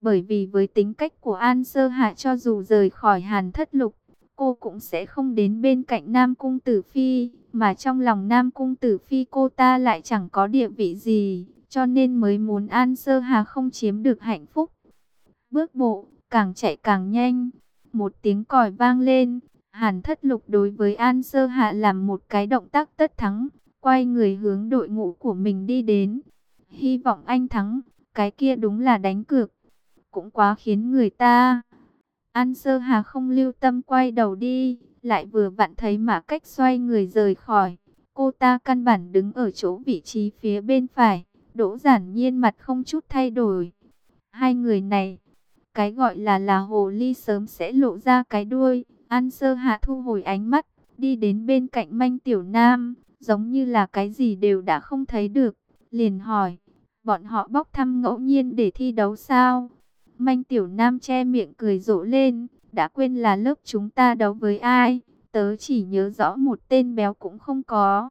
Bởi vì với tính cách của An Sơ Hạ, cho dù rời khỏi Hàn Thất Lục, cô cũng sẽ không đến bên cạnh Nam Cung Tử Phi, mà trong lòng Nam Cung Tử Phi cô ta lại chẳng có địa vị gì, cho nên mới muốn An Sơ Hà không chiếm được hạnh phúc. Bước bộ, càng chạy càng nhanh, một tiếng còi vang lên, Hàn Thất Lục đối với An Sơ Hạ làm một cái động tác tất thắng, quay người hướng đội ngũ của mình đi đến. Hy vọng anh thắng, cái kia đúng là đánh cược, cũng quá khiến người ta. An Sơ Hà không lưu tâm quay đầu đi, lại vừa vặn thấy Mã Cách xoay người rời khỏi. Cô ta căn bản đứng ở chỗ vị trí phía bên phải, Đỗ Giản Nhiên mặt không chút thay đổi. Hai người này, cái gọi là hồ ly sớm sẽ lộ ra cái đuôi. An Sơ Hạ thu hồi ánh mắt, đi đến bên cạnh Manh Tiểu Nam, giống như là cái gì đều đã không thấy được, liền hỏi, bọn họ bốc thăm ngẫu nhiên để thi đấu sao? Manh Tiểu Nam che miệng cười rộ lên, đã quên là lớp chúng ta đấu với ai, tớ chỉ nhớ rõ một tên béo cũng không có.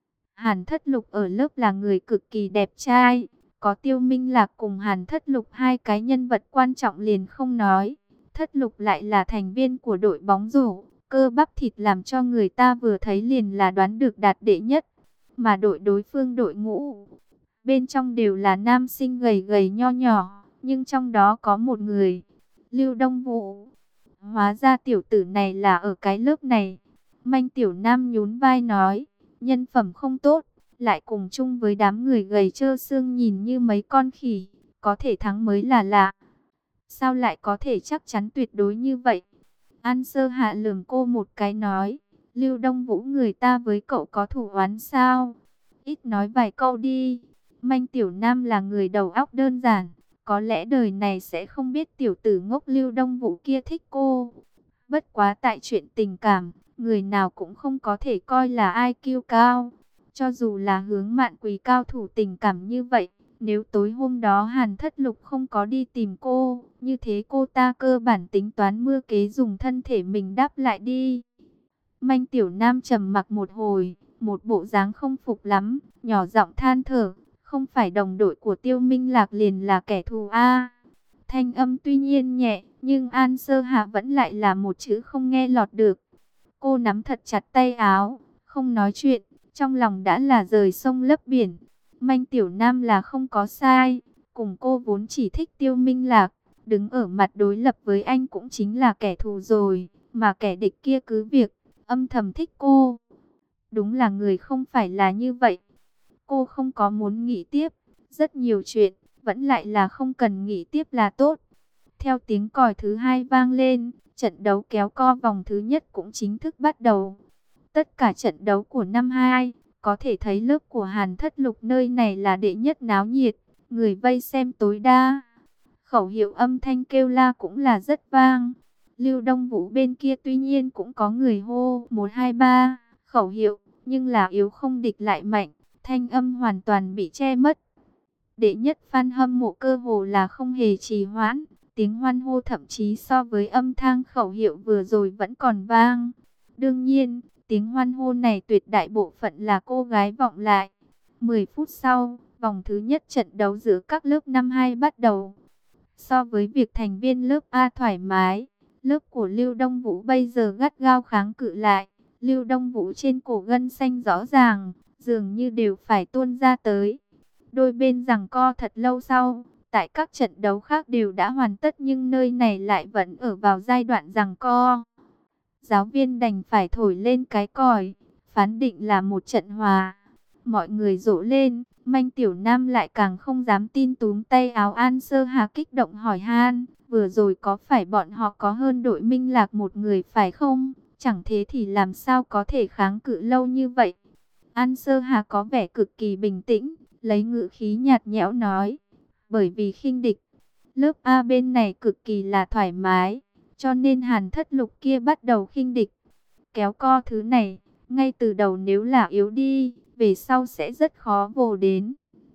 Hàn Thất Lục ở lớp là người cực kỳ đẹp trai, có Tiêu Minh Lạc cùng Hàn Thất Lục hai cái nhân vật quan trọng liền không nói. Thất Lục lại là thành viên của đội bóng rổ, cơ bắp thịt làm cho người ta vừa thấy liền là đoán được đạt đệ nhất. Mà đội đối phương đội ngũ, bên trong đều là nam sinh gầy gầy nho nhỏ, nhưng trong đó có một người, Lưu Đông Vũ. Hóa ra tiểu tử này là ở cái lớp này. Manh Tiểu Nam nhún vai nói, nhân phẩm không tốt, lại cùng chung với đám người gầy trơ xương nhìn như mấy con khỉ, có thể thắng mới là lạ. Sao lại có thể chắc chắn tuyệt đối như vậy? An Sơ Hạ lườm cô một cái nói, Lưu Đông Vũ người ta với cậu có thủ oán sao? Ít nói vài câu đi. Manh Tiểu Nam là người đầu óc đơn giản, có lẽ đời này sẽ không biết tiểu tử ngốc Lưu Đông Vũ kia thích cô. Bất quá tại chuyện tình cảm, người nào cũng không có thể coi là ai kiêu cao. Cho dù là Hướng Mạn Quỳ cao thủ tình cảm như vậy, nếu tối hôm đó Hàn Thất Lục không có đi tìm cô, như thế cô ta cơ bản tính toán mưu kế dùng thân thể mình đáp lại đi. Manh Tiểu Nam trầm mặc một hồi, một bộ dáng không phục lắm, nhỏ giọng than thở, không phải đồng đội của Tiêu Minh Lạc liền là kẻ thù a. Thanh âm tuy nhiên nhẹ, nhưng An Sơ Hạ vẫn lại là một chữ không nghe lọt được. Cô nắm thật chặt tay áo, không nói chuyện, trong lòng đã là rời sông lấp biển. Manh Tiểu Nam là không có sai, cùng cô vốn chỉ thích Tiêu Minh Lạc, đứng ở mặt đối lập với anh cũng chính là kẻ thù rồi, mà kẻ địch kia cứ việc âm thầm thích cô. Đúng là người không phải là như vậy. Cô không có muốn nghĩ tiếp, rất nhiều chuyện, vẫn lại là không cần nghĩ tiếp là tốt. Theo tiếng còi thứ hai vang lên, trận đấu kéo co vòng thứ nhất cũng chính thức bắt đầu. Tất cả trận đấu của năm 2, có thể thấy lớp của Hàn Thất Lục nơi này là đệ nhất náo nhiệt, người vây xem tối đa. Khẩu hiệu âm thanh kêu la cũng là rất vang. Lưu Đông Vũ bên kia tuy nhiên cũng có người hô 1, 2, 3 khẩu hiệu, nhưng là yếu không địch lại mạnh, thanh âm hoàn toàn bị che mất. Đệ nhất fan hâm mộ cơ hồ là không hề trì hoãn, tiếng hoan hô thậm chí so với âm thanh khẩu hiệu vừa rồi vẫn còn vang. Đương nhiên, tiếng hoan hô này tuyệt đại bộ phận là cô gái vọng lại. 10 phút sau, vòng thứ nhất trận đấu giữa các lớp năm 2 bắt đầu. So với việc thành viên lớp A thoải mái, lớp của Lưu Đông Vũ bây giờ gắt gao kháng cự lại. Lưu Đông Vũ trên cổ gân xanh rõ ràng, dường như đều phải tuôn ra tới. Đôi bên giằng co thật lâu sau, tại các trận đấu khác đều đã hoàn tất nhưng nơi này lại vẫn ở vào giai đoạn giằng co. Giáo viên đành phải thổi lên cái còi, phán định là một trận hòa. Mọi người rộ lên, Manh Tiểu Nam lại càng không dám tin túm tay áo An Sơ Hà kích động hỏi han, vừa rồi có phải bọn họ có hơn đội Minh Lạc một người phải không? Chẳng thế thì làm sao có thể kháng cự lâu như vậy? An Sơ Hà có vẻ cực kỳ bình tĩnh, lấy ngữ khí nhạt nhẽo nói, bởi vì khinh địch, lớp A bên này cực kỳ là thoải mái, cho nên Hàn Thất Lục kia bắt đầu khinh địch. Kéo co thứ này, ngay từ đầu nếu là yếu đi, về sau sẽ rất khó vồ đến.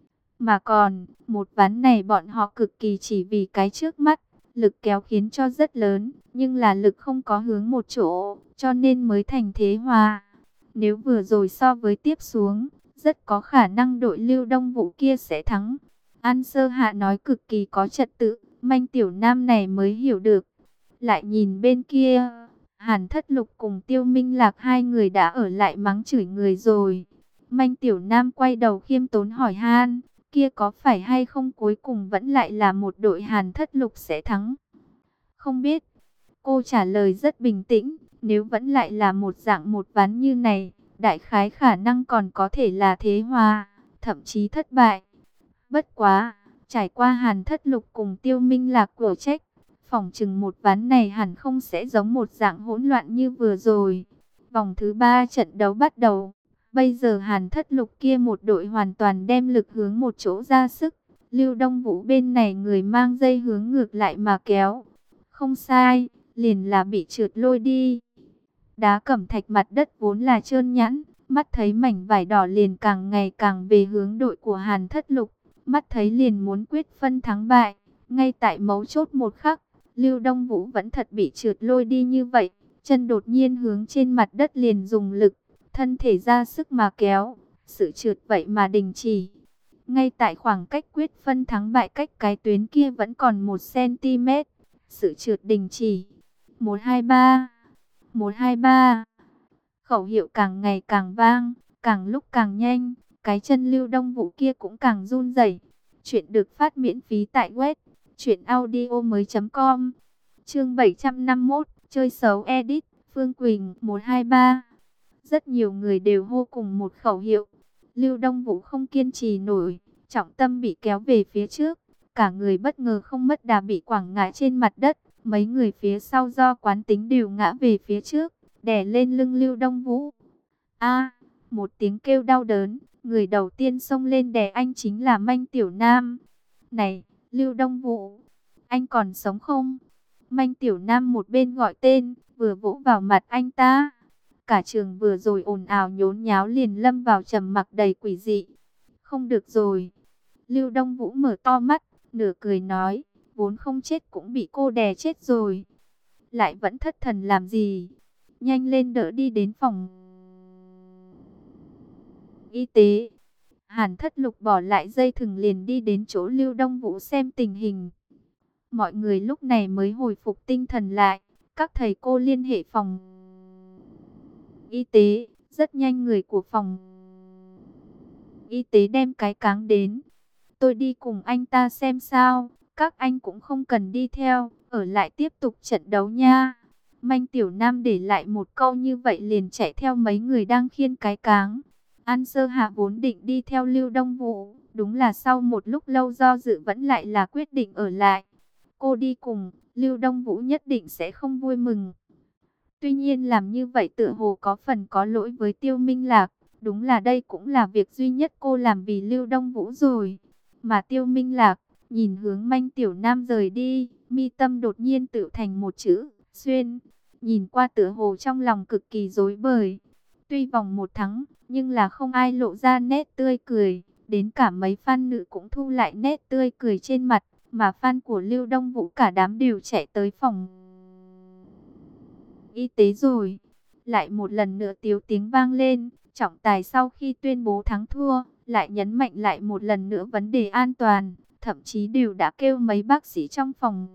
Mà còn, một ván này bọn họ cực kỳ chỉ vì cái trước mắt, lực kéo khiến cho rất lớn, nhưng là lực không có hướng một chỗ, cho nên mới thành thế hòa. Nếu vừa rồi so với tiếp xuống, rất có khả năng đội Lưu Đông Vũ kia sẽ thắng. An Sơ Hạ nói cực kỳ có trật tự, Manh Tiểu Nam này mới hiểu được. Lại nhìn bên kia, Hàn Thất Lục cùng Tiêu Minh Lạc hai người đã ở lại mắng chửi người rồi. Manh Tiểu Nam quay đầu khiêm tốn hỏi han, kia có phải hay không cuối cùng vẫn lại là một đội Hàn Thất Lục sẽ thắng? Không biết. Cô trả lời rất bình tĩnh, nếu vẫn lại là một dạng một ván như này, đại khái khả năng còn có thể là thế hòa, thậm chí thất bại. Bất quá, trải qua Hàn Thất Lục cùng Tiêu Minh Lạc của trách, phỏng chừng một ván này hẳn không sẽ giống một dạng hỗn loạn như vừa rồi. Vòng thứ 3 trận đấu bắt đầu. Bây giờ Hàn Thất Lục kia một đội hoàn toàn đem lực hướng một chỗ ra sức. Lưu Đông Vũ bên này người mang dây hướng ngược lại mà kéo. Không sai, liền là bị trượt lôi đi. Đá cẩm thạch mặt đất vốn là trơn nhẵn, mắt thấy mảnh vải đỏ liền càng ngày càng về hướng đội của Hàn Thất Lục. Mắt thấy liền muốn quyết phân thắng bại. Ngay tại mấu chốt một khắc, Lưu Đông Vũ vẫn thật bị trượt lôi đi như vậy. Chân đột nhiên hướng trên mặt đất liền dùng lực, thân thể ra sức mà kéo. Sự trượt vậy mà đình chỉ. Ngay tại khoảng cách quyết phân thắng bại cách cái tuyến kia vẫn còn 1 cm. Sự trượt đình chỉ. 1-2-3, 1-2-3. Khẩu hiệu càng ngày càng vang, càng lúc càng nhanh. Cái chân Lưu Đông Vũ kia cũng càng run rẩy. Chuyện được phát miễn phí tại web truyệnaudiomoi.com. Chương 751, chơi xấu edit, Phương Quỳnh 1-2-3. Rất nhiều người đều hô cùng một khẩu hiệu. Lưu Đông Vũ không kiên trì nổi, trọng tâm bị kéo về phía trước, cả người bất ngờ không mất đà bị quẳng ngã trên mặt đất. Mấy người phía sau do quán tính đều ngã về phía trước, đè lên lưng Lưu Đông Vũ. A, một tiếng kêu đau đớn, người đầu tiên xông lên đè anh chính là Manh Tiểu Nam. Này, Lưu Đông Vũ, anh còn sống không? Manh Tiểu Nam một bên gọi tên, vừa vỗ vào mặt anh ta. Cả trường vừa rồi ồn ào nhốn nháo liền lâm vào trầm mặc đầy quỷ dị. Không được rồi. Lưu Đông Vũ mở to mắt, nửa cười nói, vốn không chết cũng bị cô đè chết rồi. Lại vẫn thất thần làm gì? Nhanh lên đỡ đi đến phòng y tế. Hàn Thất Lục bỏ lại dây thừng liền đi đến chỗ Lưu Đông Vũ xem tình hình. Mọi người lúc này mới hồi phục tinh thần lại. Các thầy cô liên hệ phòng y tế. Rất nhanh người của phòng y tế đem cái cáng đến. Tôi đi cùng anh ta xem sao. Các anh cũng không cần đi theo, ở lại tiếp tục trận đấu nha. Manh Tiểu Nam để lại một câu như vậy liền chạy theo mấy người đang khiêng cái cáng. An Sơ Hạ vốn định đi theo Lưu Đông Vũ, đúng là sau một lúc lâu do dự vẫn lại là quyết định ở lại. Cô đi cùng, Lưu Đông Vũ nhất định sẽ không vui mừng. Tuy nhiên làm như vậy tựa hồ có phần có lỗi với Tiêu Minh Lạc, đúng là đây cũng là việc duy nhất cô làm vì Lưu Đông Vũ rồi. Mà Tiêu Minh Lạc nhìn hướng Manh Tiểu Nam rời đi, mi tâm đột nhiên tự thành một chữ, xuyên. Nhìn qua tựa hồ trong lòng cực kỳ rối bời. Tuy vòng 1 thắng, nhưng là không ai lộ ra nét tươi cười. Đến cả mấy fan nữ cũng thu lại nét tươi cười trên mặt. Mà fan của Lưu Đông Vũ cả đám đều chạy tới phòng y tế rồi. Lại một lần nữa tiếu tiếng vang lên. Trọng tài sau khi tuyên bố thắng thua, lại nhấn mạnh lại một lần nữa vấn đề an toàn. Thậm chí đều đã kêu mấy bác sĩ trong phòng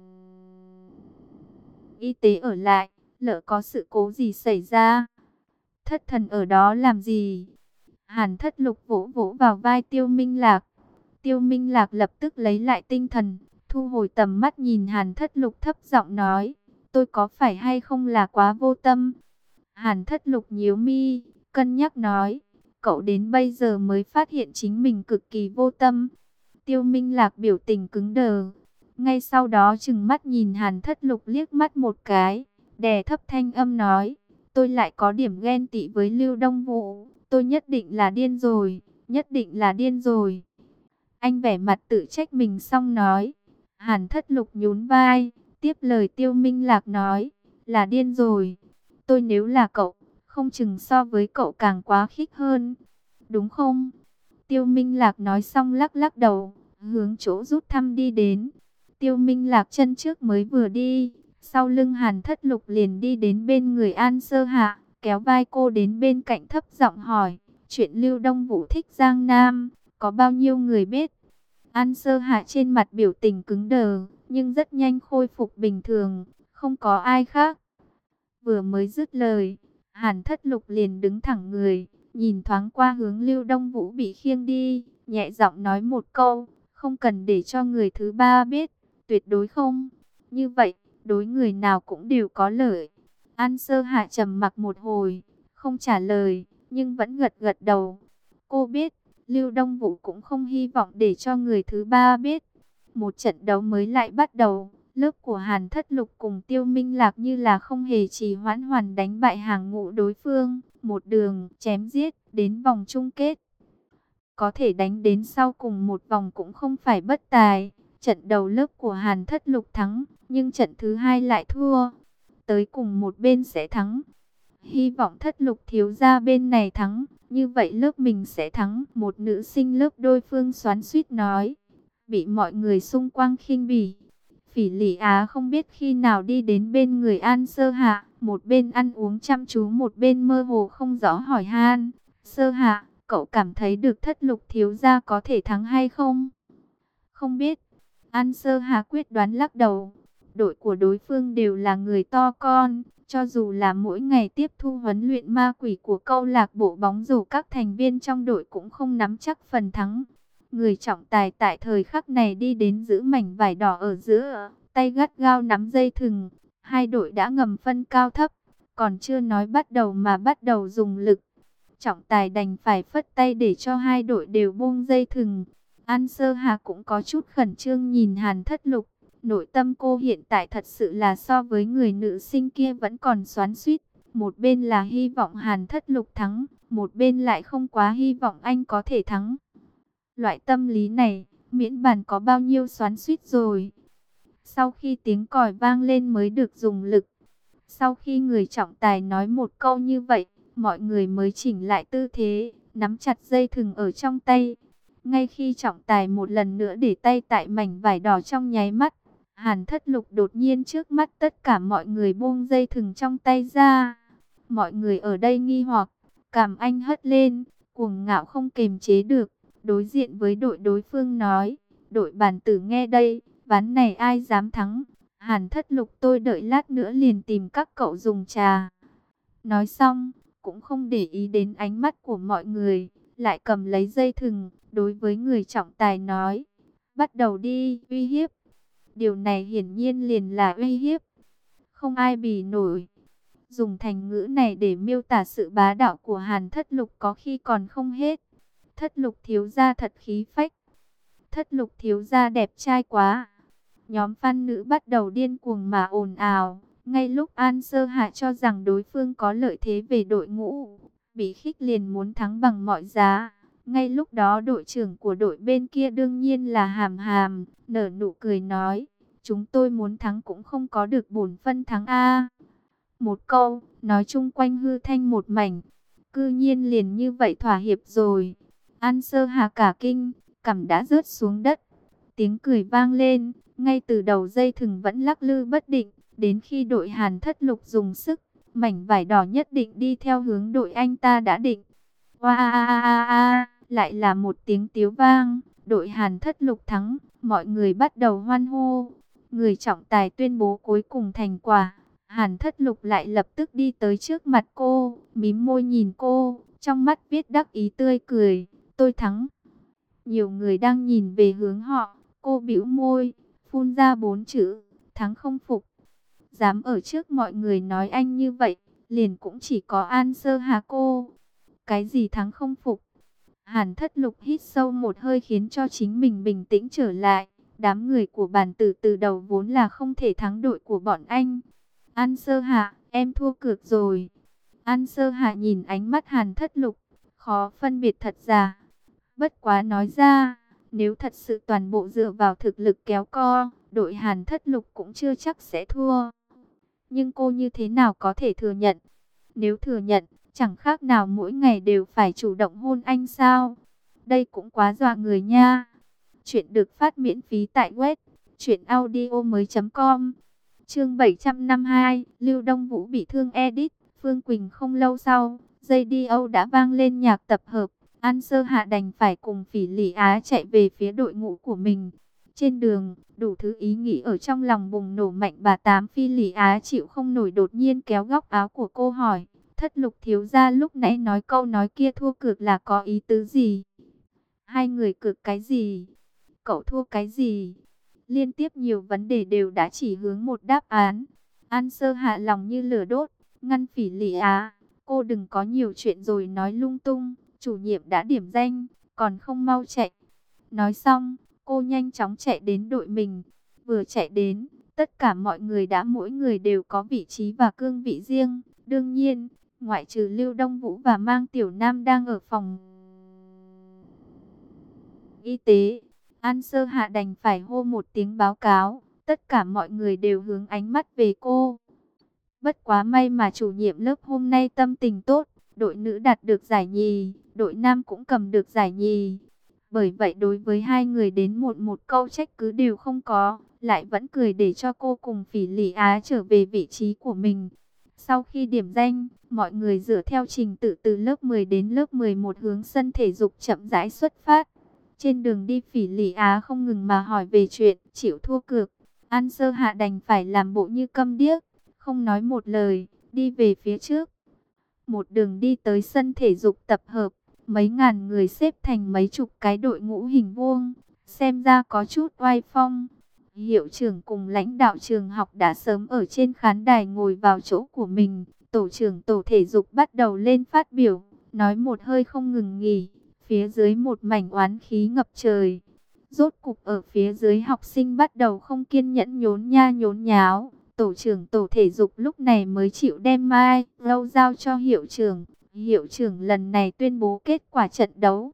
y tế ở lại, lỡ có sự cố gì xảy ra. Thất thần ở đó làm gì? Hàn Thất Lục vỗ vỗ vào vai Tiêu Minh Lạc. Tiêu Minh Lạc lập tức lấy lại tinh thần, thu hồi tầm mắt nhìn Hàn Thất Lục thấp giọng nói, tôi có phải hay không là quá vô tâm? Hàn Thất Lục nhíu mi, cân nhắc nói, cậu đến bây giờ mới phát hiện chính mình cực kỳ vô tâm. Tiêu Minh Lạc biểu tình cứng đờ. Ngay sau đó trừng mắt nhìn Hàn Thất Lục liếc mắt một cái, đè thấp thanh âm nói, tôi lại có điểm ghen tị với Lưu Đông Vũ, tôi nhất định là điên rồi, nhất định là điên rồi. Anh vẻ mặt tự trách mình xong nói. Hàn Thất Lục nhún vai, tiếp lời Tiêu Minh Lạc nói, là điên rồi. Tôi nếu là cậu, không chừng so với cậu càng quá khích hơn, đúng không? Tiêu Minh Lạc nói xong lắc lắc đầu, hướng chỗ rút thăm đi đến. Tiêu Minh Lạc chân trước mới vừa đi, sau lưng Hàn Thất Lục liền đi đến bên người An Sơ Hạ, kéo vai cô đến bên cạnh thấp giọng hỏi, chuyện Lưu Đông Vũ thích Giang Nam, có bao nhiêu người biết? An Sơ Hạ trên mặt biểu tình cứng đờ, nhưng rất nhanh khôi phục bình thường, không có ai khác. Vừa mới dứt lời, Hàn Thất Lục liền đứng thẳng người, nhìn thoáng qua hướng Lưu Đông Vũ bị khiêng đi, nhẹ giọng nói một câu, không cần để cho người thứ ba biết, tuyệt đối không. Như vậy, đối người nào cũng đều có lợi. An Sơ Hạ trầm mặc một hồi, không trả lời, nhưng vẫn gật gật đầu. Cô biết, Lưu Đông Vũ cũng không hy vọng để cho người thứ ba biết. Một trận đấu mới lại bắt đầu. Lớp của Hàn Thất Lục cùng Tiêu Minh Lạc như là không hề trì hoãn hoàn đánh bại hàng ngũ đối phương, một đường chém giết đến vòng chung kết. Có thể đánh đến sau cùng một vòng cũng không phải bất tài. Trận đầu lớp của Hàn Thất Lục thắng, nhưng trận thứ hai lại thua. Tới cùng một bên sẽ thắng. Hy vọng Thất Lục thiếu gia bên này thắng, như vậy lớp mình sẽ thắng. Một nữ sinh lớp đối phương xoắn xuýt nói, bị mọi người xung quanh khinh bỉ. Phỉ Lỷ Á không biết khi nào đi đến bên người An Sơ Hạ, một bên ăn uống chăm chú một bên mơ hồ không rõ hỏi han, Sơ Hạ, cậu cảm thấy được Thất Lục thiếu gia có thể thắng hay không? Không biết. An Sơ Hạ quyết đoán lắc đầu. Đội của đối phương đều là người to con, cho dù là mỗi ngày tiếp thu huấn luyện ma quỷ của câu lạc bộ bóng rổ, các thành viên trong đội cũng không nắm chắc phần thắng. Người trọng tài tại thời khắc này đi đến giữ mảnh vải đỏ ở giữa, tay gắt gao nắm dây thừng. Hai đội đã ngầm phân cao thấp, còn chưa nói bắt đầu mà bắt đầu dùng lực. Trọng tài đành phải phất tay để cho hai đội đều buông dây thừng. An Sơ Hà cũng có chút khẩn trương nhìn Hàn Thất Lục. Nội tâm cô hiện tại thật sự là so với người nữ sinh kia vẫn còn xoắn xuýt. Một bên là hy vọng Hàn Thất Lục thắng, một bên lại không quá hy vọng anh có thể thắng. Loại tâm lý này, miễn bàn có bao nhiêu xoắn xuýt rồi. Sau khi tiếng còi vang lên mới được dùng lực. Sau khi người trọng tài nói một câu như vậy, mọi người mới chỉnh lại tư thế, nắm chặt dây thừng ở trong tay. Ngay khi trọng tài một lần nữa để tay tại mảnh vải đỏ trong nháy mắt, Hàn Thất Lục đột nhiên trước mắt tất cả mọi người buông dây thừng trong tay ra. Mọi người ở đây nghi hoặc, cảm anh hất lên, cuồng ngạo không kềm chế được, đối diện với đội đối phương nói, đội bàn tử nghe đây, ván này ai dám thắng, Hàn Thất Lục tôi đợi lát nữa liền tìm các cậu dùng trà. Nói xong, cũng không để ý đến ánh mắt của mọi người, lại cầm lấy dây thừng, đối với người trọng tài nói, bắt đầu đi, uy hiếp. Điều này hiển nhiên liền là uy hiếp, không ai bì nổi. Dùng thành ngữ này để miêu tả sự bá đạo của Hàn Thất Lục có khi còn không hết. Thất Lục thiếu gia thật khí phách. Thất Lục thiếu gia đẹp trai quá. Nhóm fan nữ bắt đầu điên cuồng mà ồn ào. Ngay lúc An Sơ Hạ cho rằng đối phương có lợi thế về đội ngũ, bị khích liền muốn thắng bằng mọi giá. Ngay lúc đó đội trưởng của đội bên kia đương nhiên là Hàm Hàm, nở nụ cười nói, chúng tôi muốn thắng cũng không có được bổn phân thắng a. Một câu, nói chung quanh hư thanh một mảnh, cư nhiên liền như vậy thỏa hiệp rồi. An Sơ Hà cả kinh, cằm đã rớt xuống đất. Tiếng cười vang lên, ngay từ đầu dây thừng vẫn lắc lư bất định, đến khi đội Hàn Thất Lục dùng sức, mảnh vải đỏ nhất định đi theo hướng đội anh ta đã định. Oa, lại là một tiếng tiếu vang, đội Hàn Thất Lục thắng, mọi người bắt đầu hoan hô. Người trọng tài tuyên bố cuối cùng thành quả. Hàn Thất Lục lại lập tức đi tới trước mặt cô, mím môi nhìn cô, trong mắt viết đắc ý tươi cười, tôi thắng. Nhiều người đang nhìn về hướng họ, cô bĩu môi, phun ra 4 chữ, thắng không phục. Dám ở trước mọi người nói anh như vậy, liền cũng chỉ có An Sơ Hà cô. Cái gì thắng không phục? Hàn Thất Lục hít sâu một hơi khiến cho chính mình bình tĩnh trở lại. Đám người của bàn tử từ đầu vốn là không thể thắng đội của bọn anh. An Sơ Hạ, em thua cược rồi. An Sơ Hạ nhìn ánh mắt Hàn Thất Lục, khó phân biệt thật giả. Bất quá nói ra, nếu thật sự toàn bộ dựa vào thực lực kéo co, đội Hàn Thất Lục cũng chưa chắc sẽ thua. Nhưng cô như thế nào có thể thừa nhận? Nếu thừa nhận, chẳng khác nào mỗi ngày đều phải chủ động hôn anh sao? Đây cũng quá dọa người nha. Chuyện được phát miễn phí tại web truyệnaudiomoi.com. Chương 752, Lưu Đông Vũ bị thương edit. Phương Quỳnh không lâu sau, radio đã vang lên nhạc tập hợp. An Sơ Hạ đành phải cùng Phỉ Lỷ Á chạy về phía đội ngũ của mình. Trên đường, đủ thứ ý nghĩ ở trong lòng bùng nổ mạnh. Bà Tám Phi Lý Á chịu không nổi, đột nhiên kéo góc áo của cô hỏi: Thất Lục thiếu gia lúc nãy nói câu nói kia thua cược là có ý tứ gì? Hai người cược cái gì? Cậu thua cái gì? Liên tiếp nhiều vấn đề đều đã chỉ hướng một đáp án. An Sơ hạ lòng như lửa đốt, ngăn Phỉ Lý Á: cô đừng có nhiều chuyện rồi nói lung tung, chủ nhiệm đã điểm danh, còn không mau chạy. Nói xong, cô nhanh chóng chạy đến đội mình. Vừa chạy đến, tất cả mọi người đã mỗi người đều có vị trí và cương vị riêng. Đương nhiên, ngoại trừ Lưu Đông Vũ và Mang Tiểu Nam đang ở phòng y tế, An Sơ Hạ đành phải hô một tiếng báo cáo. Tất cả mọi người đều hướng ánh mắt về cô. Bất quá may mà chủ nhiệm lớp hôm nay tâm tình tốt, đội nữ đạt được giải nhì, đội nam cũng cầm được giải nhì. Bởi vậy đối với hai người đến một câu trách cứ đều không có, lại vẫn cười để cho cô cùng Phỉ Lý Á trở về vị trí của mình. Sau khi điểm danh, mọi người dựa theo trình tự từ lớp 10 đến lớp 11 hướng sân thể dục chậm rãi xuất phát. Trên đường đi Phỉ Lý Á không ngừng mà hỏi về chuyện chịu thua cược. An Sơ Hạ đành phải làm bộ như câm điếc, không nói một lời, đi về phía trước. Một đường đi tới sân thể dục tập hợp, mấy ngàn người xếp thành mấy chục cái đội ngũ hình vuông, xem ra có chút oai phong. Hiệu trưởng cùng lãnh đạo trường học đã sớm ở trên khán đài ngồi vào chỗ của mình. Tổ trưởng tổ thể dục bắt đầu lên phát biểu, nói một hơi không ngừng nghỉ. Phía dưới một mảnh oán khí ngập trời. Rốt cục ở phía dưới học sinh bắt đầu không kiên nhẫn nhốn nha nhốn nháo. Tổ trưởng tổ thể dục lúc này mới chịu đem mai lâu giao cho hiệu trưởng. Hiệu trưởng lần này tuyên bố kết quả trận đấu.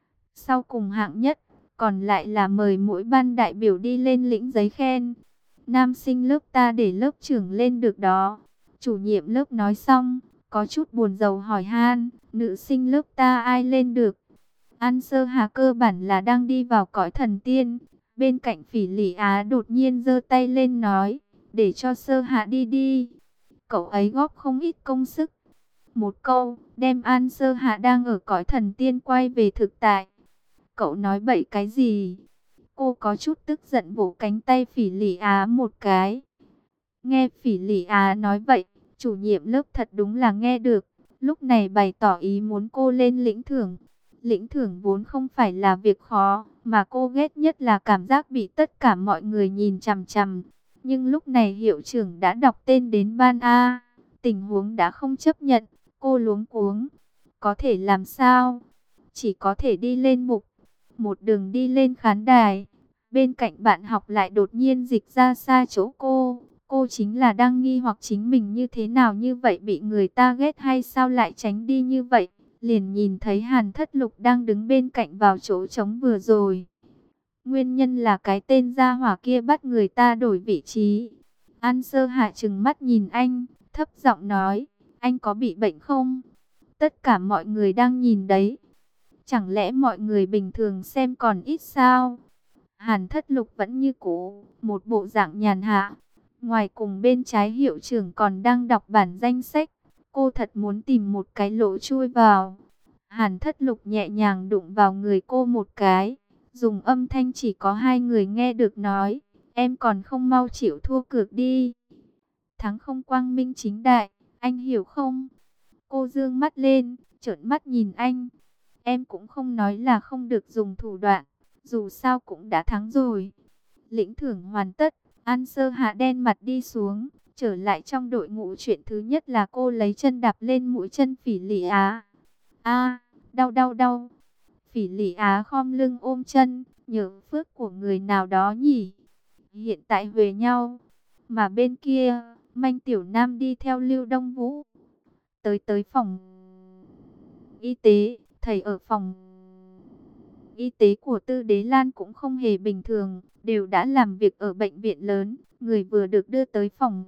Sau cùng hạng nhất, còn lại là mời mỗi ban đại biểu đi lên lĩnh giấy khen. Nam sinh lớp ta để lớp trưởng lên được đó. Chủ nhiệm lớp nói xong, có chút buồn rầu hỏi han, nữ sinh lớp ta ai lên được? An Sơ Hà cơ bản là đang đi vào cõi thần tiên. Bên cạnh Phỉ Lý Á đột nhiên giơ tay lên nói, để cho Sơ Hạ đi đi. Cậu ấy góp không ít công sức. Một câu, đem An Sơ Hạ đang ở cõi thần tiên quay về thực tại. Cậu nói bậy cái gì? Cô có chút tức giận vỗ cánh tay Phỉ Lý Á một cái. Nghe Phỉ Lý Á nói vậy, chủ nhiệm lớp thật đúng là nghe được. Lúc này bày tỏ ý muốn cô lên lĩnh thưởng. Lĩnh thưởng vốn không phải là việc khó, mà cô ghét nhất là cảm giác bị tất cả mọi người nhìn chằm chằm. Nhưng lúc này hiệu trưởng đã đọc tên đến ban A, tình huống đã không chấp nhận, cô luống cuống. Có thể làm sao? Chỉ có thể đi lên mục. Một đường đi lên khán đài, bên cạnh bạn học lại đột nhiên dịch ra xa chỗ cô. Cô chính là đang nghi hoặc chính mình như thế nào như vậy, bị người ta ghét hay sao lại tránh đi như vậy. Liền nhìn thấy Hàn Thất Lục đang đứng bên cạnh vào chỗ trống vừa rồi. Nguyên nhân là cái tên gia hỏa kia bắt người ta đổi vị trí. An Sơ Hạ trừng mắt nhìn anh, thấp giọng nói, anh có bị bệnh không? Tất cả mọi người đang nhìn đấy. Chẳng lẽ mọi người bình thường xem còn ít sao? Hàn Thất Lục vẫn như cũ, một bộ dạng nhàn hạ. Ngoài cùng bên trái hiệu trưởng còn đang đọc bản danh sách. Cô thật muốn tìm một cái lỗ chui vào. Hàn Thất Lục nhẹ nhàng đụng vào người cô một cái, dùng âm thanh chỉ có hai người nghe được nói, em còn không mau chịu thua cược đi. Thắng không quang minh chính đại, anh hiểu không? Cô dương mắt lên, trợn mắt nhìn anh. Em cũng không nói là không được dùng thủ đoạn, dù sao cũng đã thắng rồi. Lĩnh thưởng hoàn tất, An Sơ Hạ đen mặt đi xuống, trở lại trong đội ngũ. Chuyện thứ nhất là cô lấy chân đạp lên mũi chân Phỉ Lý Á. A, đau đau đau. Phỉ Lý Á khom lưng ôm chân, nhờ phước của người nào đó nhỉ. Hiện tại huề nhau. Mà bên kia, Manh Tiểu Nam đi theo Lưu Đông Vũ. Tới phòng y tế, thầy ở phòng y tế của Tư Đế Lan cũng không hề bình thường, đều đã làm việc ở bệnh viện lớn. Người vừa được đưa tới phòng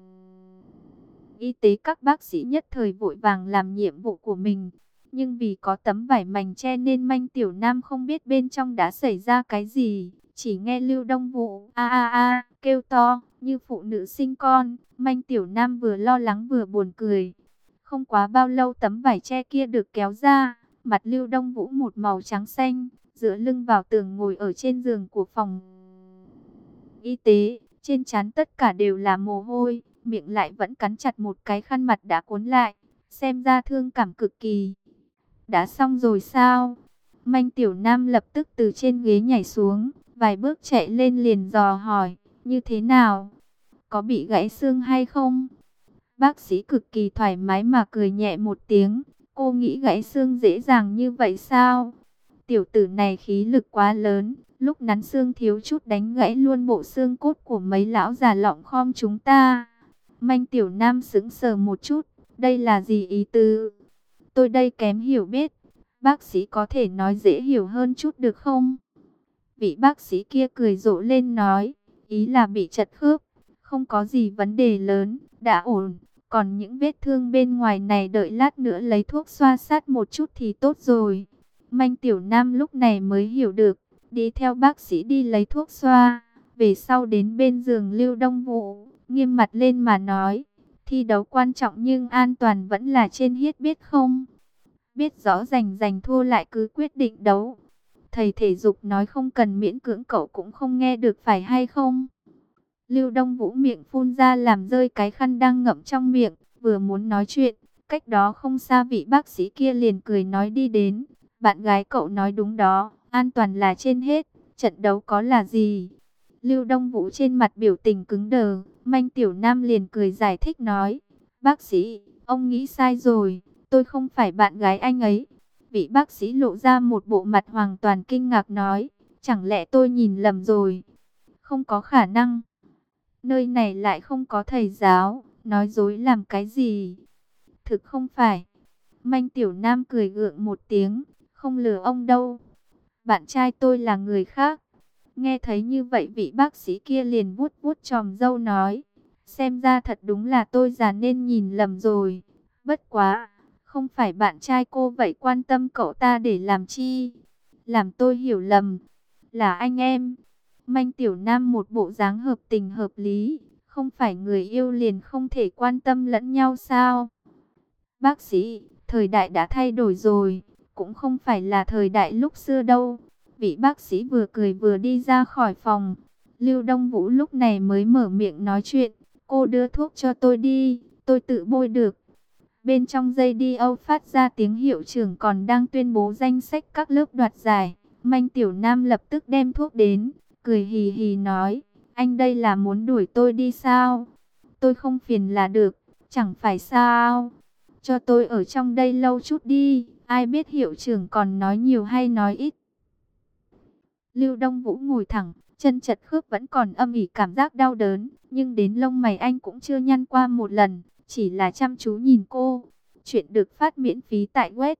y tế, các bác sĩ nhất thời vội vàng làm nhiệm vụ của mình. Nhưng vì có tấm vải mảnh che nên Manh Tiểu Nam không biết bên trong đã xảy ra cái gì. Chỉ nghe Lưu Đông Vũ a a a kêu to như phụ nữ sinh con. Manh Tiểu Nam vừa lo lắng vừa buồn cười. Không quá bao lâu tấm vải che kia được kéo ra. Mặt Lưu Đông Vũ một màu trắng xanh, dựa lưng vào tường ngồi ở trên giường của phòng y tế, trên trán tất cả đều là mồ hôi, miệng lại vẫn cắn chặt một cái khăn mặt đã cuốn lại, xem ra thương cảm cực kỳ. Đã xong rồi sao? Manh Tiểu Nam lập tức từ trên ghế nhảy xuống, vài bước chạy lên liền dò hỏi, như thế nào? Có bị gãy xương hay không? Bác sĩ cực kỳ thoải mái mà cười nhẹ một tiếng, cô nghĩ gãy xương dễ dàng như vậy sao? Tiểu tử này khí lực quá lớn, lúc nắn xương thiếu chút đánh gãy luôn bộ xương cốt của mấy lão già lọng khom chúng ta. Manh Tiểu Nam sững sờ một chút, đây là gì ý tứ? Tôi đây kém hiểu biết, bác sĩ có thể nói dễ hiểu hơn chút được không? Vị bác sĩ kia cười rộ lên nói, ý là bị trật khớp, không có gì vấn đề lớn, đã ổn. Còn những vết thương bên ngoài này đợi lát nữa lấy thuốc xoa sát một chút thì tốt rồi. Manh Tiểu Nam lúc này mới hiểu được, đi theo bác sĩ đi lấy thuốc xoa. Về sau đến bên giường Lưu Đông Vũ, nghiêm mặt lên mà nói, thi đấu quan trọng nhưng an toàn vẫn là trên hết biết không? Biết rõ giành thua lại cứ quyết định đấu. Thầy thể dục nói không cần miễn cưỡng cậu cũng không nghe được phải hay không? Lưu Đông Vũ miệng phun ra làm rơi cái khăn đang ngậm trong miệng, vừa muốn nói chuyện, cách đó không xa vị bác sĩ kia liền cười nói đi đến. Bạn gái cậu nói đúng đó, an toàn là trên hết, trận đấu có là gì? Lưu Đông Vũ trên mặt biểu tình cứng đờ, Manh Tiểu Nam liền cười giải thích nói, bác sĩ, ông nghĩ sai rồi, tôi không phải bạn gái anh ấy. Vị bác sĩ lộ ra một bộ mặt hoàn toàn kinh ngạc nói, chẳng lẽ tôi nhìn lầm rồi? Không có khả năng. Nơi này lại không có thầy giáo, nói dối làm cái gì? Thực không phải. Manh Tiểu Nam cười gượng một tiếng, không lừa ông đâu. Bạn trai tôi là người khác. Nghe thấy như vậy vị bác sĩ kia liền vuốt vuốt chòm râu nói, xem ra thật đúng là tôi già nên nhìn lầm rồi. Bất quá, không phải bạn trai cô vậy quan tâm cậu ta để làm chi? Làm tôi hiểu lầm, là anh em. Manh Tiểu Nam một bộ dáng hợp tình hợp lý, không phải người yêu liền không thể quan tâm lẫn nhau sao? Bác sĩ, thời đại đã thay đổi rồi, cũng không phải là thời đại lúc xưa đâu. Vị bác sĩ vừa cười vừa đi ra khỏi phòng. Lưu Đông Vũ lúc này mới mở miệng nói chuyện, cô đưa thuốc cho tôi đi, tôi tự bôi được. Bên trong dây đi âu phát ra tiếng hiệu trưởng còn đang tuyên bố danh sách các lớp đoạt giải. Manh Tiểu Nam lập tức đem thuốc đến, cười hì hì nói, anh đây là muốn đuổi tôi đi sao? Tôi không phiền là được, chẳng phải sao? Cho tôi ở trong đây lâu chút đi, ai biết hiệu trưởng còn nói nhiều hay nói ít. Lưu Đông Vũ ngồi thẳng, chân chật khớp vẫn còn âm ỉ cảm giác đau đớn, nhưng đến lông mày anh cũng chưa nhăn qua một lần, chỉ là chăm chú nhìn cô. Chuyện được phát miễn phí tại web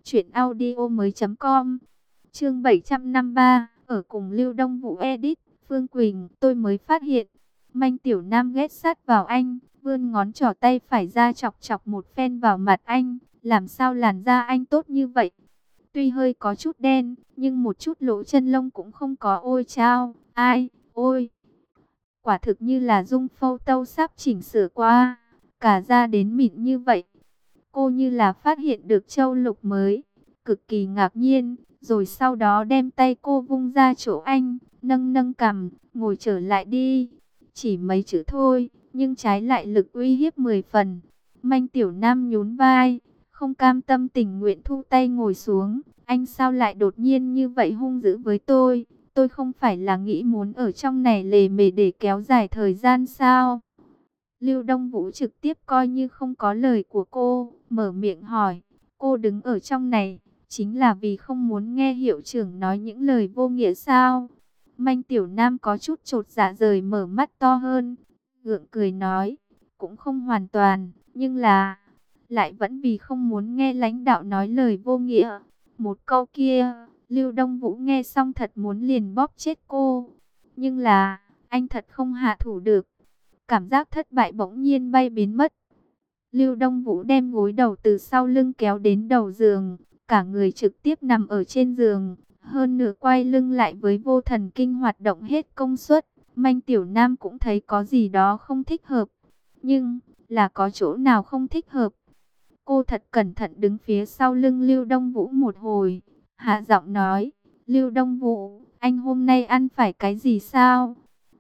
truyệnaudiomoi.com. Chương 753, ở cùng Lưu Đông Vũ edit, Phương Quỳnh, tôi mới phát hiện. Manh Tiểu Nam ghét sát vào anh, vươn ngón trỏ tay phải ra chọc chọc một phen vào mặt anh, làm sao làn da anh tốt như vậy? Tuy hơi có chút đen, nhưng một chút lỗ chân lông cũng không có. Ôi chao, ai, ôi. Quả thực như là dung phâu tâu sắp chỉnh sửa qua, cả da đến mịn như vậy. Cô như là phát hiện được châu lục mới, cực kỳ ngạc nhiên, rồi sau đó đem tay cô vung ra chỗ anh, nâng nâng cằm, ngồi trở lại đi. Chỉ mấy chữ thôi, nhưng trái lại lực uy hiếp 10 phần. Manh Tiểu Nam nhún vai, không cam tâm tình nguyện thu tay ngồi xuống. Anh sao lại đột nhiên như vậy hung dữ với tôi? Tôi không phải là nghĩ muốn ở trong này lề mề để kéo dài thời gian sao? Lưu Đông Vũ trực tiếp coi như không có lời của cô, mở miệng hỏi, cô đứng ở trong này, chính là vì không muốn nghe hiệu trưởng nói những lời vô nghĩa sao? Manh Tiểu Nam có chút chột dạ rời mở mắt to hơn, gượng cười nói, cũng không hoàn toàn, nhưng là, lại vẫn vì không muốn nghe lãnh đạo nói lời vô nghĩa. Một câu kia, Lưu Đông Vũ nghe xong thật muốn liền bóp chết cô, nhưng là, anh thật không hạ thủ được. Cảm giác thất bại bỗng nhiên bay biến mất. Lưu Đông Vũ đem gối đầu từ sau lưng kéo đến đầu giường, cả người trực tiếp nằm ở trên giường, hơn nửa quay lưng lại với vô thần kinh hoạt động hết công suất. Manh Tiểu Nam cũng thấy có gì đó không thích hợp, nhưng là có chỗ nào không thích hợp. Cô thật cẩn thận đứng phía sau lưng Lưu Đông Vũ một hồi, hạ giọng nói, Lưu Đông Vũ, anh hôm nay ăn phải cái gì sao?